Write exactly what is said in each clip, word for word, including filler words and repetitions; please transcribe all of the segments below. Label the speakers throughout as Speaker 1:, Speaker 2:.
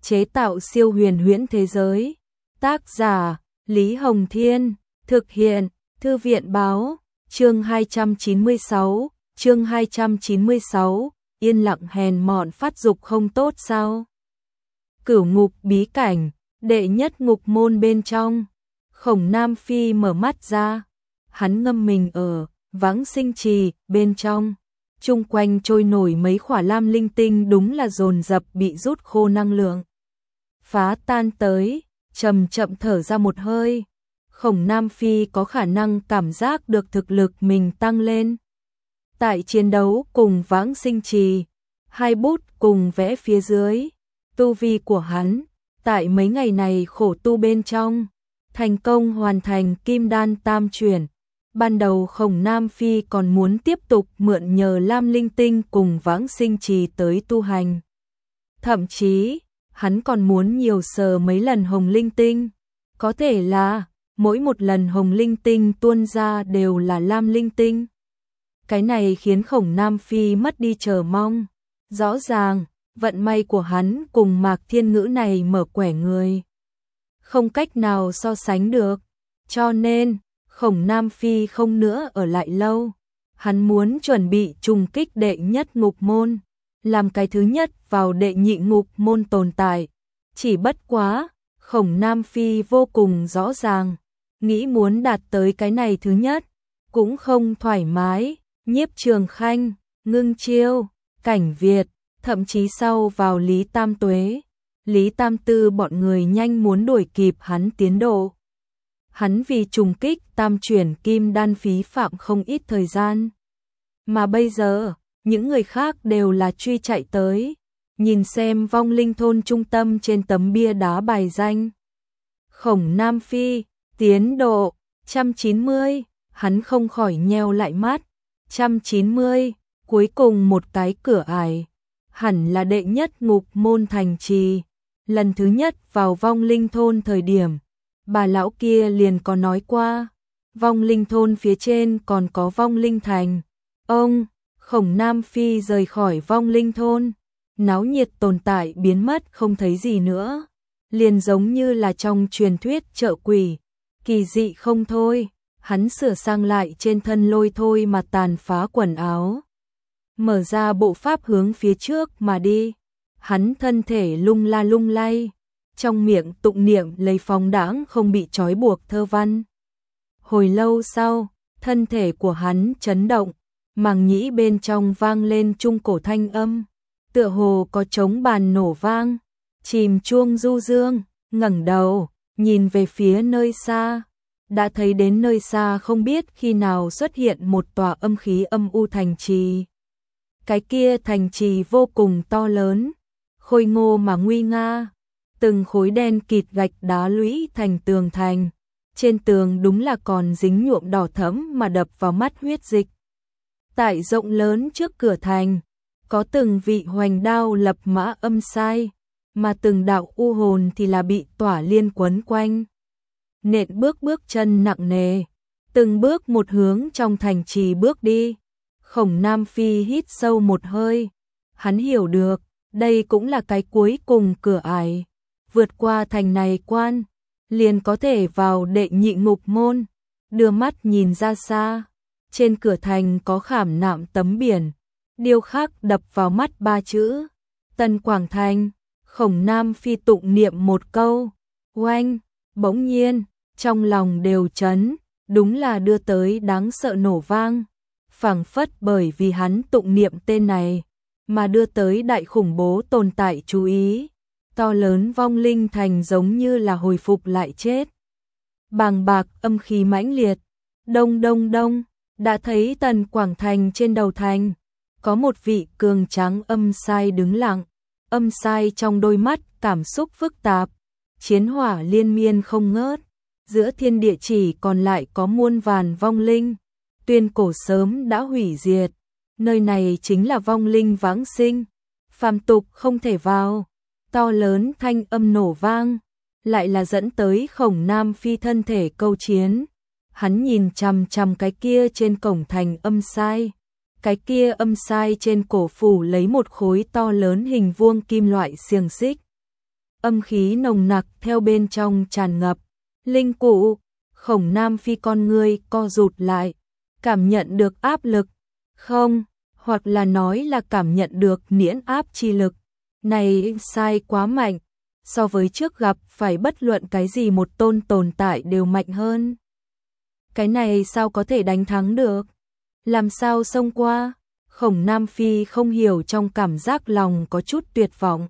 Speaker 1: chế tạo siêu huyền huyễn thế giới. Tác giả Lý Hồng Thiên, thực hiện Thư viện Báo, chương hai trăm chín mươi sáu, chương hai trăm chín mươi sáu, yên lặng hèn mọn phát dục không tốt sao? Cửu ngục bí cảnh, đệ nhất ngục môn bên trong. Khổng Nam Phi mở mắt ra, hắn ngâm mình ở Vãng Sinh Trì bên trong. Chung quanh trôi nổi mấy khỏa lam linh tinh, đúng là dồn dập bị rút khô năng lượng. Phá tan tới, chậm chậm thở ra một hơi. Khổng Nam Phi có khả năng cảm giác được thực lực mình tăng lên. Tại chiến đấu cùng Vãng Sinh Trì, hai bút cùng vẽ phía dưới, tu vi của hắn, tại mấy ngày này khổ tu bên trong, thành công hoàn thành kim đan tam chuyển. Ban đầu Khổng Nam Phi còn muốn tiếp tục mượn nhờ lam linh tinh cùng Vãng Sinh Trì tới tu hành. Thậm chí, hắn còn muốn nhiều sờ mấy lần hồng linh tinh. Có thể là, mỗi một lần hồng linh tinh tuôn ra đều là lam linh tinh. Cái này khiến Khổng Nam Phi mất đi chờ mong. Rõ ràng, vận may của hắn cùng Mạc Thiên Ngữ này mở quẻ người. Không cách nào so sánh được. Cho nên, Khổng Nam Phi không nữa ở lại lâu. Hắn muốn chuẩn bị trùng kích đệ nhất ngục môn, làm cái thứ nhất vào đệ nhị ngục môn tồn tại. Chỉ bất quá, Khổng Nam Phi vô cùng rõ ràng, nghĩ muốn đạt tới cái này thứ nhất, cũng không thoải mái. Nhiếp Trường Khanh, Ngưng Chiêu, Cảnh Việt, thậm chí sau vào Lý Tam Tuế, Lý Tam Tư bọn người nhanh muốn đuổi kịp hắn tiến độ. Hắn vì trùng kích tam chuyển kim đan phí phạm không ít thời gian. Mà bây giờ, những người khác đều là truy chạy tới, nhìn xem vong linh thôn trung tâm trên tấm bia đá bài danh. Khổng Nam Phi, tiến độ, một trăm chín mươi, hắn không khỏi nheo lại mắt. một trăm chín mươi, cuối cùng một cái cửa ải, hẳn là đệ nhất ngục môn thành trì. Lần thứ nhất vào vong linh thôn thời điểm, bà lão kia liền có nói qua, vong linh thôn phía trên còn có vong linh thành. Ông, Khổng Nam Phi rời khỏi vong linh thôn, náo nhiệt tồn tại biến mất không thấy gì nữa, liền giống như là trong truyền thuyết chợ quỷ, kỳ dị không thôi. Hắn sửa sang lại trên thân lôi thôi mà tàn phá quần áo, mở ra bộ pháp hướng phía trước mà đi. Hắn thân thể lung la lung lay, trong miệng tụng niệm lấy phóng đãng không bị trói buộc thơ văn. Hồi lâu sau, thân thể của hắn chấn động, màng nhĩ bên trong vang lên trung cổ thanh âm, tựa hồ có trống bàn nổ vang. Chìm chuông du dương, ngẩng đầu, nhìn về phía nơi xa, đã thấy đến nơi xa không biết khi nào xuất hiện một tòa âm khí âm u thành trì. Cái kia thành trì vô cùng to lớn, khôi ngô mà nguy nga, từng khối đen kịt gạch đá lũy thành tường thành, trên tường đúng là còn dính nhuộm đỏ thẫm mà đập vào mắt huyết dịch. Tại rộng lớn trước cửa thành, có từng vị hoành đao lập mã âm sai, mà từng đạo u hồn thì là bị tỏa liên quấn quanh. Nện bước bước chân nặng nề, từng bước một hướng trong thành trì bước đi. Khổng Nam Phi hít sâu một hơi, hắn hiểu được, đây cũng là cái cuối cùng cửa ải, vượt qua thành này quan, liền có thể vào đệ nhị ngục môn. Đưa mắt nhìn ra xa, trên cửa thành có khảm nạm tấm biển, điêu khắc đập vào mắt ba chữ, Tân Quảng Thành. Khổng Nam Phi tụng niệm một câu, oanh, bỗng nhiên, trong lòng đều chấn, đúng là đưa tới đáng sợ nổ vang, phảng phất bởi vì hắn tụng niệm tên này, mà đưa tới đại khủng bố tồn tại chú ý. To lớn vong linh thành giống như là hồi phục lại chết. Bàng bạc âm khí mãnh liệt, đông đông đông, đã thấy Tần Quảng Thành trên đầu thành, có một vị cường tráng âm sai đứng lặng, âm sai trong đôi mắt cảm xúc phức tạp, chiến hỏa liên miên không ngớt, giữa thiên địa chỉ còn lại có muôn vàn vong linh, tuyên cổ sớm đã hủy diệt, nơi này chính là vong linh vãng sinh, phàm tục không thể vào. To lớn thanh âm nổ vang, lại là dẫn tới Khổng Nam Phi thân thể câu chiến. Hắn nhìn chằm chằm cái kia trên cổng thành âm sai, cái kia âm sai trên cổ phủ lấy một khối to lớn hình vuông kim loại xiềng xích. âm khí nồng nặc theo bên trong tràn ngập. Linh cụ, Khổng Nam Phi con ngươi co rụt lại, cảm nhận được áp lực, không, hoặc là nói là cảm nhận được niễn áp chi lực. Này sai quá mạnh, so với trước gặp phải bất luận cái gì một tôn tồn tại đều mạnh hơn. Cái này sao có thể đánh thắng được? Làm sao xông qua? Khổng Nam Phi không hiểu, trong cảm giác lòng có chút tuyệt vọng.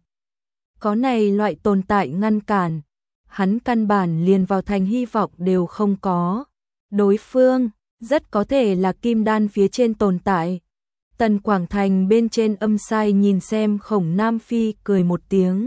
Speaker 1: Có này loại tồn tại ngăn cản, hắn căn bản liền vào thành hy vọng đều không có. Đối phương rất có thể là kim đan phía trên tồn tại. Tần Quảng Thành bên trên âm sai nhìn xem Khổng Nam Phi cười một tiếng.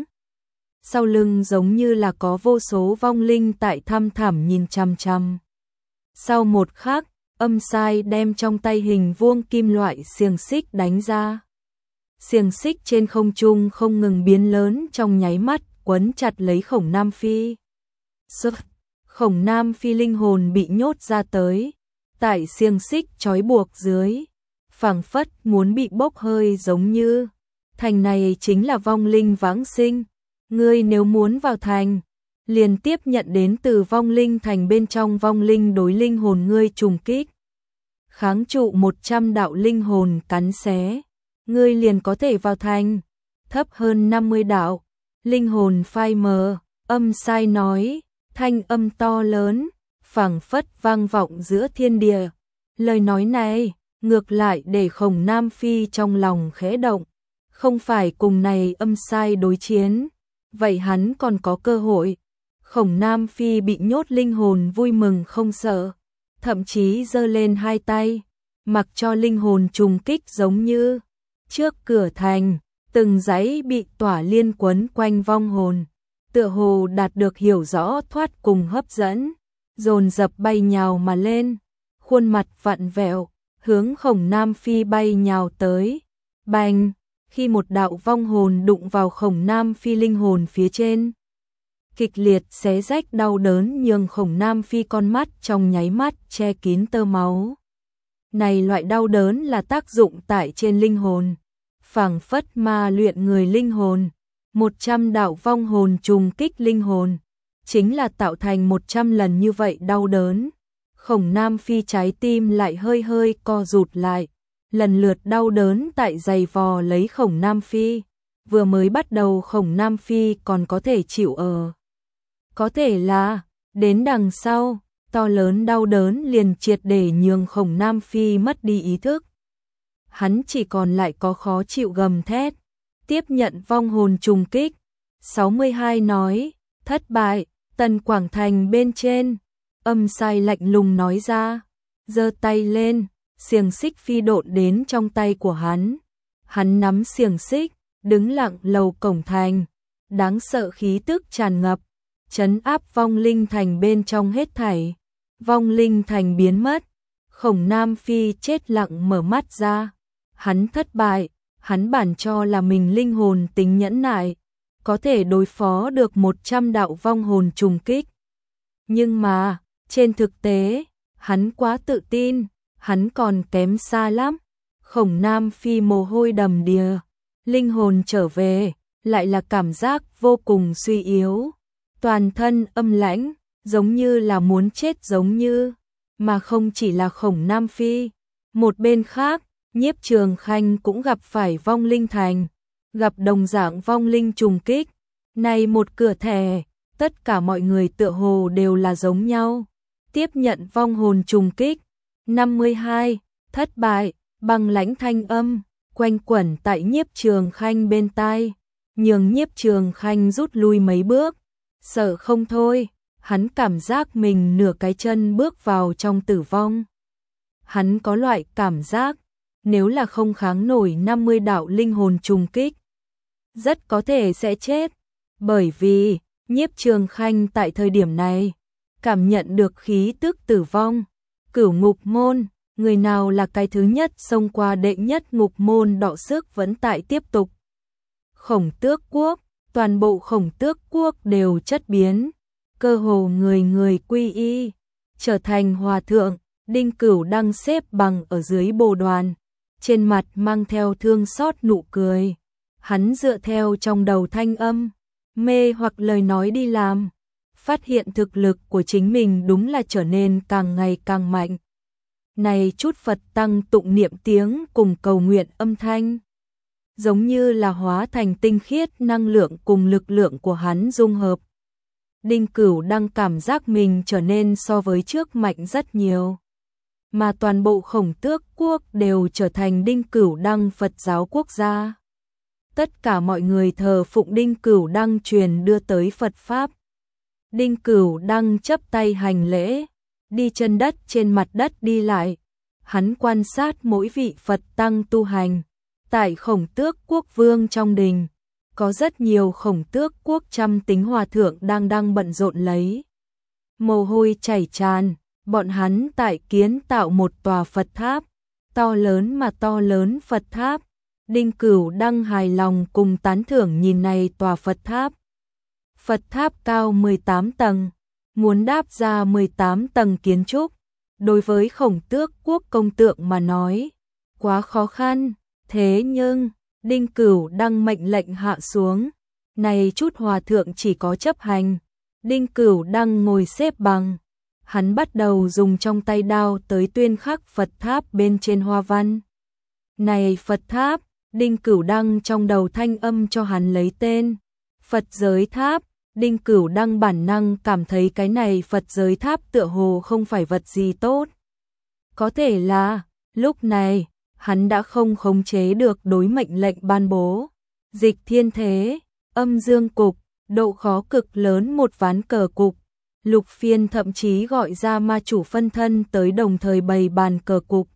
Speaker 1: Sau lưng giống như là có vô số vong linh tại thăm thẳm nhìn chằm chằm. Sau một khắc, âm sai đem trong tay hình vuông kim loại xiềng xích đánh ra. Xiềng xích trên không trung không ngừng biến lớn, trong nháy mắt quấn chặt lấy Khổng Nam Phi. Sức, Khổng Nam Phi linh hồn bị nhốt ra tới, tại xiềng xích trói buộc dưới, phảng phất muốn bị bốc hơi giống như. Thành này chính là vong linh vãng sinh, ngươi nếu muốn vào thành, liền tiếp nhận đến từ vong linh thành bên trong vong linh đối linh hồn ngươi trùng kích. Kháng trụ một trăm đạo linh hồn cắn xé, ngươi liền có thể vào thành. Thấp hơn năm mươi đạo, linh hồn phai mờ, âm sai nói, thanh âm to lớn, phảng phất vang vọng giữa thiên địa. Lời nói này, ngược lại để Khổng Nam Phi trong lòng khẽ động, không phải cùng này âm sai đối chiến, vậy hắn còn có cơ hội. Khổng Nam Phi bị nhốt linh hồn vui mừng không sợ, thậm chí giơ lên hai tay, mặc cho linh hồn trùng kích giống như trước cửa thành, từng dãy bị tỏa liên quấn quanh vong hồn, tựa hồ đạt được hiểu rõ thoát cùng hấp dẫn, dồn dập bay nhào mà lên, khuôn mặt vặn vẹo, hướng Khổng Nam Phi bay nhào tới. Bành, khi một đạo vong hồn đụng vào Khổng Nam Phi linh hồn phía trên, kịch liệt xé rách đau đớn nhường Khổng Nam Phi con mắt trong nháy mắt che kín tơ máu. Này loại đau đớn là tác dụng tại trên linh hồn, phảng phất ma luyện người linh hồn. Một trăm đạo vong hồn trùng kích linh hồn, chính là tạo thành một trăm lần như vậy đau đớn. Khổng Nam Phi trái tim lại hơi hơi co rụt lại, lần lượt đau đớn tại giày vò lấy Khổng Nam Phi. Vừa mới bắt đầu Khổng Nam Phi còn có thể chịu ở. Có thể là, đến đằng sau, to lớn đau đớn liền triệt để nhường Khổng Nam Phi mất đi ý thức. Hắn chỉ còn lại có khó chịu gầm thét, tiếp nhận vong hồn trùng kích. sáu mươi hai nói, thất bại. Tần Quảng Thành bên trên, âm sai lạnh lùng nói ra, giơ tay lên, xiềng xích phi độn đến trong tay của hắn. Hắn nắm xiềng xích, đứng lặng lầu cổng thành, đáng sợ khí tức tràn ngập, trấn áp vong linh thành bên trong hết thảy. Vong linh thành biến mất, Khổng Nam Phi chết lặng mở mắt ra. Hắn thất bại, hắn bản cho là mình linh hồn tính nhẫn nại, có thể đối phó được một trăm đạo vong hồn trùng kích. Nhưng mà, trên thực tế, hắn quá tự tin, hắn còn kém xa lắm. Khổng Nam Phi mồ hôi đầm đìa, linh hồn trở về, lại là cảm giác vô cùng suy yếu, toàn thân âm lãnh, giống như là muốn chết giống như, mà không chỉ là Khổng Nam Phi. Một bên khác, Nhiếp Trường Khanh cũng gặp phải vong linh thành, gặp đồng dạng vong linh trùng kích. Này một cửa thẻ, tất cả mọi người tựa hồ đều là giống nhau, tiếp nhận vong hồn trùng kích. năm mươi hai, thất bại, băng lãnh thanh âm, quanh quẩn tại Nhiếp Trường Khanh bên tai, nhường Nhiếp Trường Khanh rút lui mấy bước, sợ không thôi, hắn cảm giác mình nửa cái chân bước vào trong tử vong. Hắn có loại cảm giác, nếu là không kháng nổi năm mươi đạo linh hồn trùng kích, rất có thể sẽ chết, bởi vì Nhiếp Trường Khanh tại thời điểm này cảm nhận được khí tức tử vong. Cửu ngục môn, người nào là cái thứ nhất xông qua đệ nhất ngục môn đọ sức vẫn tại tiếp tục. Khổng Tước quốc, toàn bộ Khổng Tước quốc đều chất biến, cơ hồ người người quy y, trở thành hòa thượng. Đinh Cửu đang xếp bằng ở dưới bồ đoàn, trên mặt mang theo thương xót nụ cười. Hắn dựa theo trong đầu thanh âm, mê hoặc lời nói đi làm, phát hiện thực lực của chính mình đúng là trở nên càng ngày càng mạnh. Này chút Phật tăng tụng niệm tiếng cùng cầu nguyện âm thanh, giống như là hóa thành tinh khiết năng lượng cùng lực lượng của hắn dung hợp. Đinh Cửu đang cảm giác mình trở nên so với trước mạnh rất nhiều. Mà toàn bộ Khổng Tước quốc đều trở thành Đinh Cửu Đăng Phật giáo quốc gia. Tất cả mọi người thờ phụng Đinh Cửu Đăng truyền đưa tới Phật Pháp. Đinh Cửu Đăng chấp tay hành lễ, đi chân đất trên mặt đất đi lại. Hắn quan sát mỗi vị Phật tăng tu hành. Tại Khổng Tước quốc vương trong đình, có rất nhiều Khổng Tước quốc trăm tính hòa thượng đang đang bận rộn lấy. Mồ hôi chảy tràn, bọn hắn tại kiến tạo một tòa Phật tháp, to lớn mà to lớn Phật tháp. Đinh Cửu Đăng hài lòng cùng tán thưởng nhìn này tòa Phật tháp. Phật tháp cao mười tám tầng, muốn đáp ra mười tám tầng kiến trúc, đối với Khổng Tước quốc công tượng mà nói, quá khó khăn. Thế nhưng, Đinh Cửu Đăng mệnh lệnh hạ xuống, này chút hòa thượng chỉ có chấp hành. Đinh Cửu Đăng ngồi xếp bằng, hắn bắt đầu dùng trong tay đao tới tuyên khắc Phật tháp bên trên hoa văn. Này Phật tháp, Đinh Cửu Đăng trong đầu thanh âm cho hắn lấy tên Phật giới tháp. Đinh Cửu Đăng bản năng cảm thấy cái này Phật giới tháp tựa hồ không phải vật gì tốt. Có thể là, lúc này, hắn đã không khống chế được đối mệnh lệnh ban bố. Dịch thiên thế, âm dương cục, độ khó cực lớn một ván cờ cục. Lục Phiên thậm chí gọi ra ma chủ phân thân tới đồng thời bày bàn cờ cục.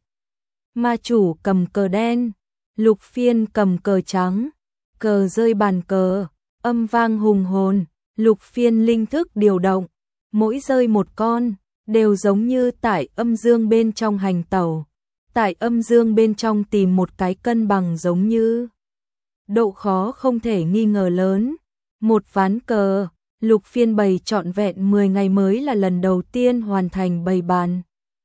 Speaker 1: Ma chủ cầm cờ đen, Lục Phiên cầm cờ trắng, cờ rơi bàn cờ, âm vang hùng hồn. Lục Phiên linh thức điều động, mỗi rơi một con, đều giống như tại âm dương bên trong hành tẩu. Tại âm dương bên trong tìm một cái cân bằng giống như. Độ khó không thể nghi ngờ lớn. Một ván cờ, Lục Phiên bày trọn vẹn mười ngày mới là lần đầu tiên hoàn thành bày bàn.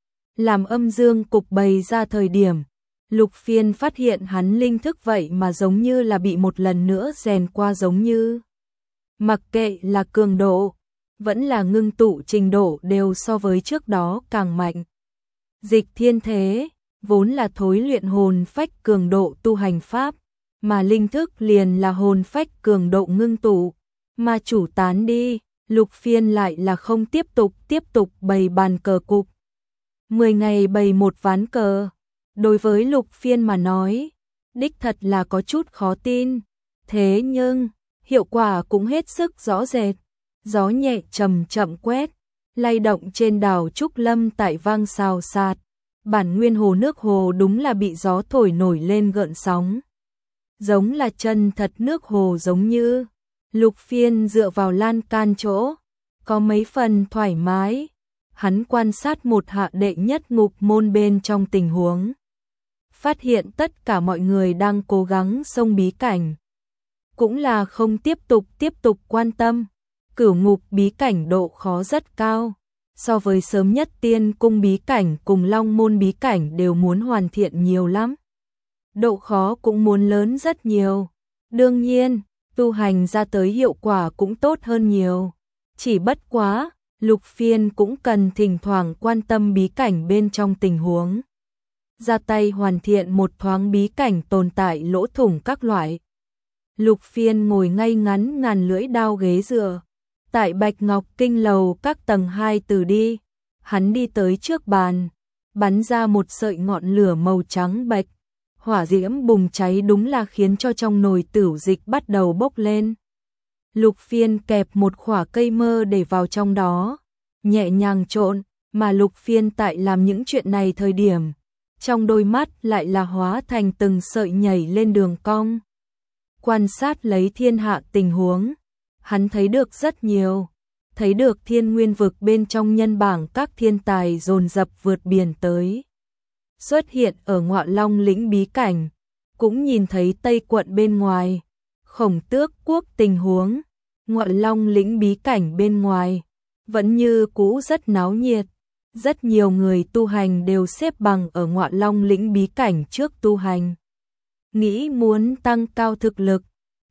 Speaker 1: Làm âm dương cục bày ra thời điểm, Lục Phiên phát hiện hắn linh thức vậy mà giống như là bị một lần nữa rèn qua giống như. Mặc kệ là cường độ, vẫn là ngưng tụ trình độ đều so với trước đó càng mạnh. Dịch thiên thế, vốn là thối luyện hồn phách cường độ tu hành pháp, mà linh thức liền là hồn phách cường độ ngưng tụ. Mà chủ tán đi, Lục Phiên lại là không tiếp tục tiếp tục bày bàn cờ cục. Mười ngày bày một ván cờ, đối với Lục Phiên mà nói, đích thật là có chút khó tin. Thế nhưng, hiệu quả cũng hết sức rõ rệt. Gió nhẹ chậm chậm quét, lay động trên đảo Trúc Lâm tại vang xào xạc. Bản nguyên hồ nước hồ đúng là bị gió thổi nổi lên gợn sóng. Giống là chân thật nước hồ giống như. Lục Phiên dựa vào lan can chỗ, có mấy phần thoải mái. Hắn quan sát một hạ đệ nhất ngục môn bên trong tình huống. Phát hiện tất cả mọi người đang cố gắng xông bí cảnh. Cũng là không tiếp tục tiếp tục quan tâm. Cửu ngục bí cảnh độ khó rất cao. So với sớm nhất tiên cung bí cảnh cùng long môn bí cảnh đều muốn hoàn thiện nhiều lắm. Độ khó cũng muốn lớn rất nhiều. Đương nhiên, tu hành ra tới hiệu quả cũng tốt hơn nhiều. Chỉ bất quá, Lục Phiên cũng cần thỉnh thoảng quan tâm bí cảnh bên trong tình huống. Ra tay hoàn thiện một thoáng bí cảnh tồn tại lỗ thủng các loại. Lục Phiên ngồi ngay ngắn ngàn lưỡi đao ghế dựa. Tại Bạch Ngọc Kinh lầu các tầng hai từ đi, hắn đi tới trước bàn, bắn ra một sợi ngọn lửa màu trắng bạch. Hỏa diễm bùng cháy đúng là khiến cho trong nồi tửu dịch bắt đầu bốc lên. Lục Phiên kẹp một khỏa cây mơ để vào trong đó, nhẹ nhàng trộn, mà Lục Phiên tại làm những chuyện này thời điểm, trong đôi mắt lại là hóa thành từng sợi nhảy lên đường cong. Quan sát lấy thiên hạ tình huống, hắn thấy được rất nhiều, thấy được thiên nguyên vực bên trong nhân bảng các thiên tài dồn dập vượt biển tới. Xuất hiện ở Ngọa Long lĩnh bí cảnh, cũng nhìn thấy Tây quận bên ngoài, Khổng Tước quốc tình huống, Ngọa Long lĩnh bí cảnh bên ngoài, vẫn như cũ rất náo nhiệt, rất nhiều người tu hành đều xếp bằng ở Ngọa Long lĩnh bí cảnh trước tu hành. Nghĩ muốn tăng cao thực lực,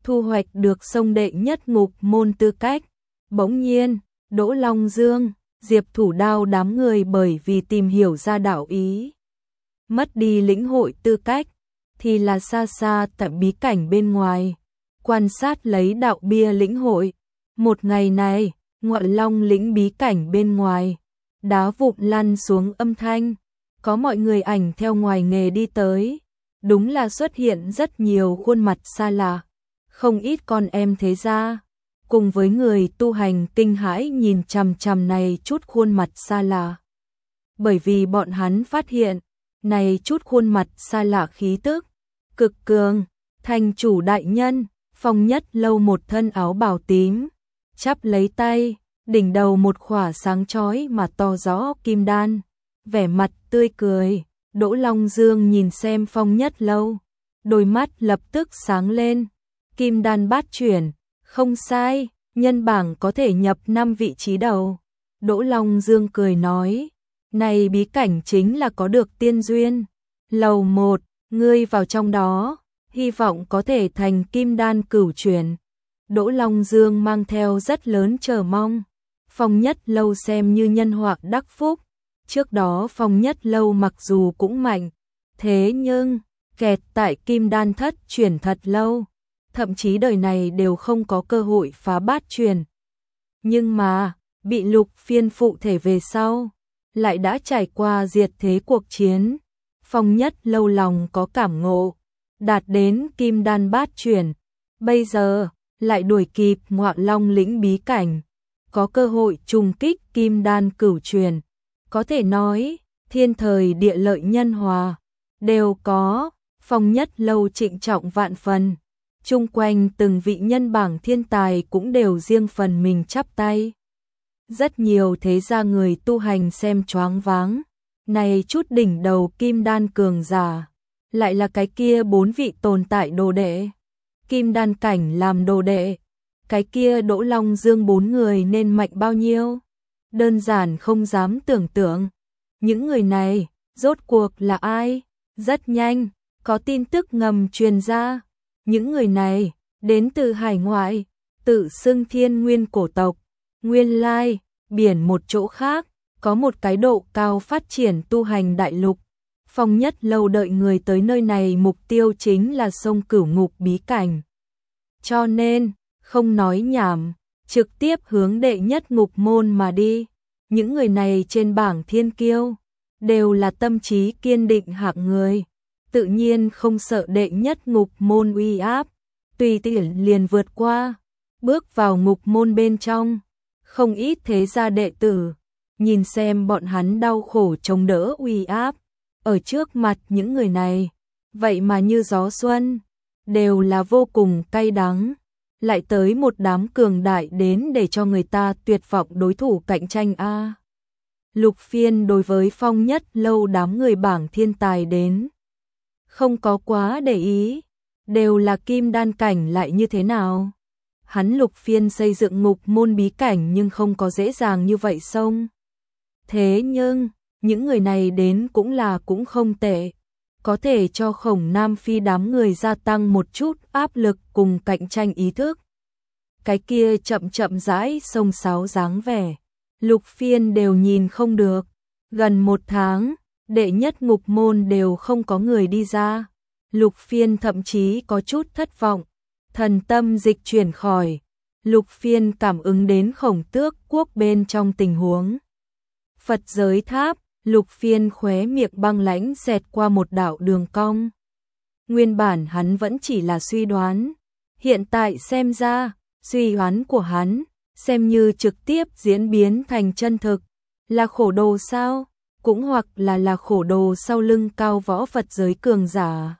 Speaker 1: thu hoạch được sông đệ nhất ngục môn tư cách. Bỗng nhiên, Đỗ Long Dương, Diệp Thủ Đao đám người bởi vì tìm hiểu ra đạo ý, mất đi lĩnh hội tư cách, thì là xa xa tại bí cảnh bên ngoài, quan sát lấy đạo bia lĩnh hội. Một ngày này, Ngọa Long lĩnh bí cảnh bên ngoài, đá vụn lăn xuống âm thanh, có mọi người ảnh theo ngoài nghề đi tới, đúng là xuất hiện rất nhiều khuôn mặt xa lạ, không ít con em thế gia, cùng với người tu hành kinh hãi nhìn chằm chằm này chút khuôn mặt xa lạ. Bởi vì bọn hắn phát hiện, này chút khuôn mặt xa lạ khí tức cực cường. Thành chủ đại nhân, Phong Nhất Lâu một thân áo bào tím, chắp lấy tay, đỉnh đầu một khỏa sáng chói mà to rõ kim đan, vẻ mặt tươi cười. Đỗ Long Dương nhìn xem Phong Nhất Lâu, đôi mắt lập tức sáng lên. Kim đan bát chuyển, không sai, nhân bảng có thể nhập năm vị trí đầu. Đỗ Long Dương cười nói, này bí cảnh chính là có được tiên duyên. Lầu một, ngươi vào trong đó, hy vọng có thể thành kim đan cửu chuyển. Đỗ Long Dương mang theo rất lớn chờ mong. Phong Nhất Lâu xem như nhân họa đắc phúc. Trước đó Phong Nhất Lâu mặc dù cũng mạnh, thế nhưng kẹt tại kim đan thất chuyển thật lâu, thậm chí đời này đều không có cơ hội phá bát chuyển. Nhưng mà, bị Lục Phiên phụ thể về sau, lại đã trải qua diệt thế cuộc chiến. Phong Nhất Lâu lòng có cảm ngộ, đạt đến kim đan bát chuyển, bây giờ lại đuổi kịp Ngọa Long lĩnh bí cảnh, có cơ hội trùng kích kim đan cửu chuyển. Có thể nói, thiên thời địa lợi nhân hòa đều có. Phong Nhất Lâu trịnh trọng vạn phần, chung quanh từng vị nhân bảng thiên tài cũng đều riêng phần mình chắp tay. Rất nhiều thế gia người tu hành xem choáng váng, này chút đỉnh đầu kim đan cường giả, lại là cái kia bốn vị tồn tại đồ đệ, kim đan cảnh làm đồ đệ, cái kia Đỗ Long Dương bốn người nên mạnh bao nhiêu, đơn giản không dám tưởng tượng. Những người này, rốt cuộc là ai? Rất nhanh, có tin tức ngầm truyền ra, những người này, đến từ hải ngoại, tự xưng Thiên Nguyên cổ tộc, nguyên lai, biển một chỗ khác, có một cái độ cao phát triển tu hành đại lục. Phong Nhất Lâu đợi người tới nơi này mục tiêu chính là sông Cửu Ngục bí cảnh. Cho nên, không nói nhảm, trực tiếp hướng đệ nhất ngục môn mà đi. Những người này trên bảng thiên kiêu, đều là tâm trí kiên định hạng người, tự nhiên không sợ đệ nhất ngục môn uy áp, tùy tiện liền vượt qua, bước vào ngục môn bên trong. Không ít thế gia đệ tử, nhìn xem bọn hắn đau khổ chống đỡ uy áp, ở trước mặt những người này, vậy mà như gió xuân, đều là vô cùng cay đắng. Lại tới một đám cường đại đến để cho người ta tuyệt vọng đối thủ cạnh tranh a. À, Lục Phiên đối với Phong Nhất Lâu đám người bảng thiên tài đến, không có quá để ý, đều là kim đan cảnh lại như thế nào. Hắn Lục Phiên xây dựng ngục môn bí cảnh nhưng không có dễ dàng như vậy xong. Thế nhưng, những người này đến cũng là cũng không tệ, có thể cho Khổng Nam Phi đám người gia tăng một chút áp lực cùng cạnh tranh ý thức. Cái kia chậm chậm rãi sông sáo dáng vẻ, Lục Phiên đều nhìn không được. Gần một tháng, đệ nhất ngục môn đều không có người đi ra. Lục Phiên thậm chí có chút thất vọng. Thần tâm dịch chuyển khỏi, Lục Phiên cảm ứng đến Khổng Tước quốc bên trong tình huống Phật giới tháp. Lục Phiên khóe miệng băng lãnh xẹt qua một đạo đường cong. Nguyên bản hắn vẫn chỉ là suy đoán, hiện tại xem ra, suy đoán của hắn, xem như trực tiếp diễn biến thành chân thực. Là khổ đồ sao? Cũng hoặc là là khổ đồ sau lưng cao võ Phật giới cường giả.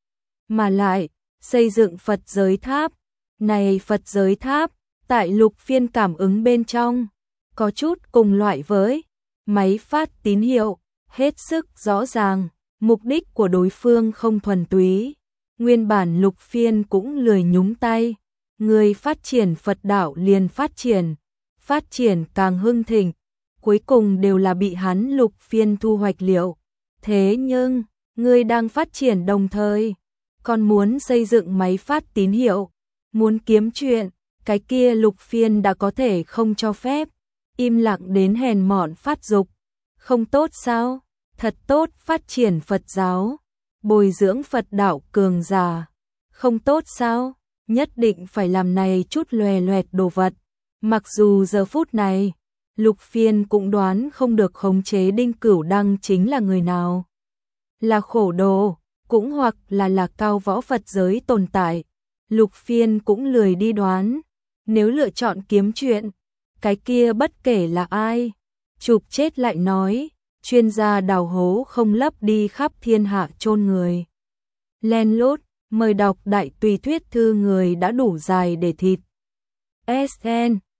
Speaker 1: Mà lại, xây dựng Phật giới tháp, này Phật giới tháp, tại Lục Phiên cảm ứng bên trong, có chút cùng loại với máy phát tín hiệu, hết sức rõ ràng, mục đích của đối phương không thuần túy. Nguyên bản Lục Phiên cũng lười nhúng tay, người phát triển Phật đạo liền phát triển, phát triển càng hưng thịnh, cuối cùng đều là bị hắn Lục Phiên thu hoạch liệu. Thế nhưng, người đang phát triển đồng thời, còn muốn xây dựng máy phát tín hiệu, Muốn kiếm chuyện, cái kia Lục Phiên đã có thể không cho phép, im lặng đến hèn mọn phát dục. Không tốt sao? Thật tốt, phát triển Phật giáo, bồi dưỡng Phật đạo cường giả. Không tốt sao? Nhất định phải làm này chút lòe loẹt đồ vật. Mặc dù giờ phút này, Lục Phiên cũng đoán không được khống chế Đinh Cửu Đăng chính là người nào. Là khổ đồ, cũng hoặc là là cao võ Phật giới tồn tại. Lục Phiên cũng lười đi đoán. Nếu lựa chọn kiếm chuyện, cái kia bất kể là ai, chụp chết lại nói, chuyên gia đào hố không lấp đi khắp thiên hạ chôn người. Len lút, mời đọc đại tùy thuyết thư người đã đủ dài để thịt. ét en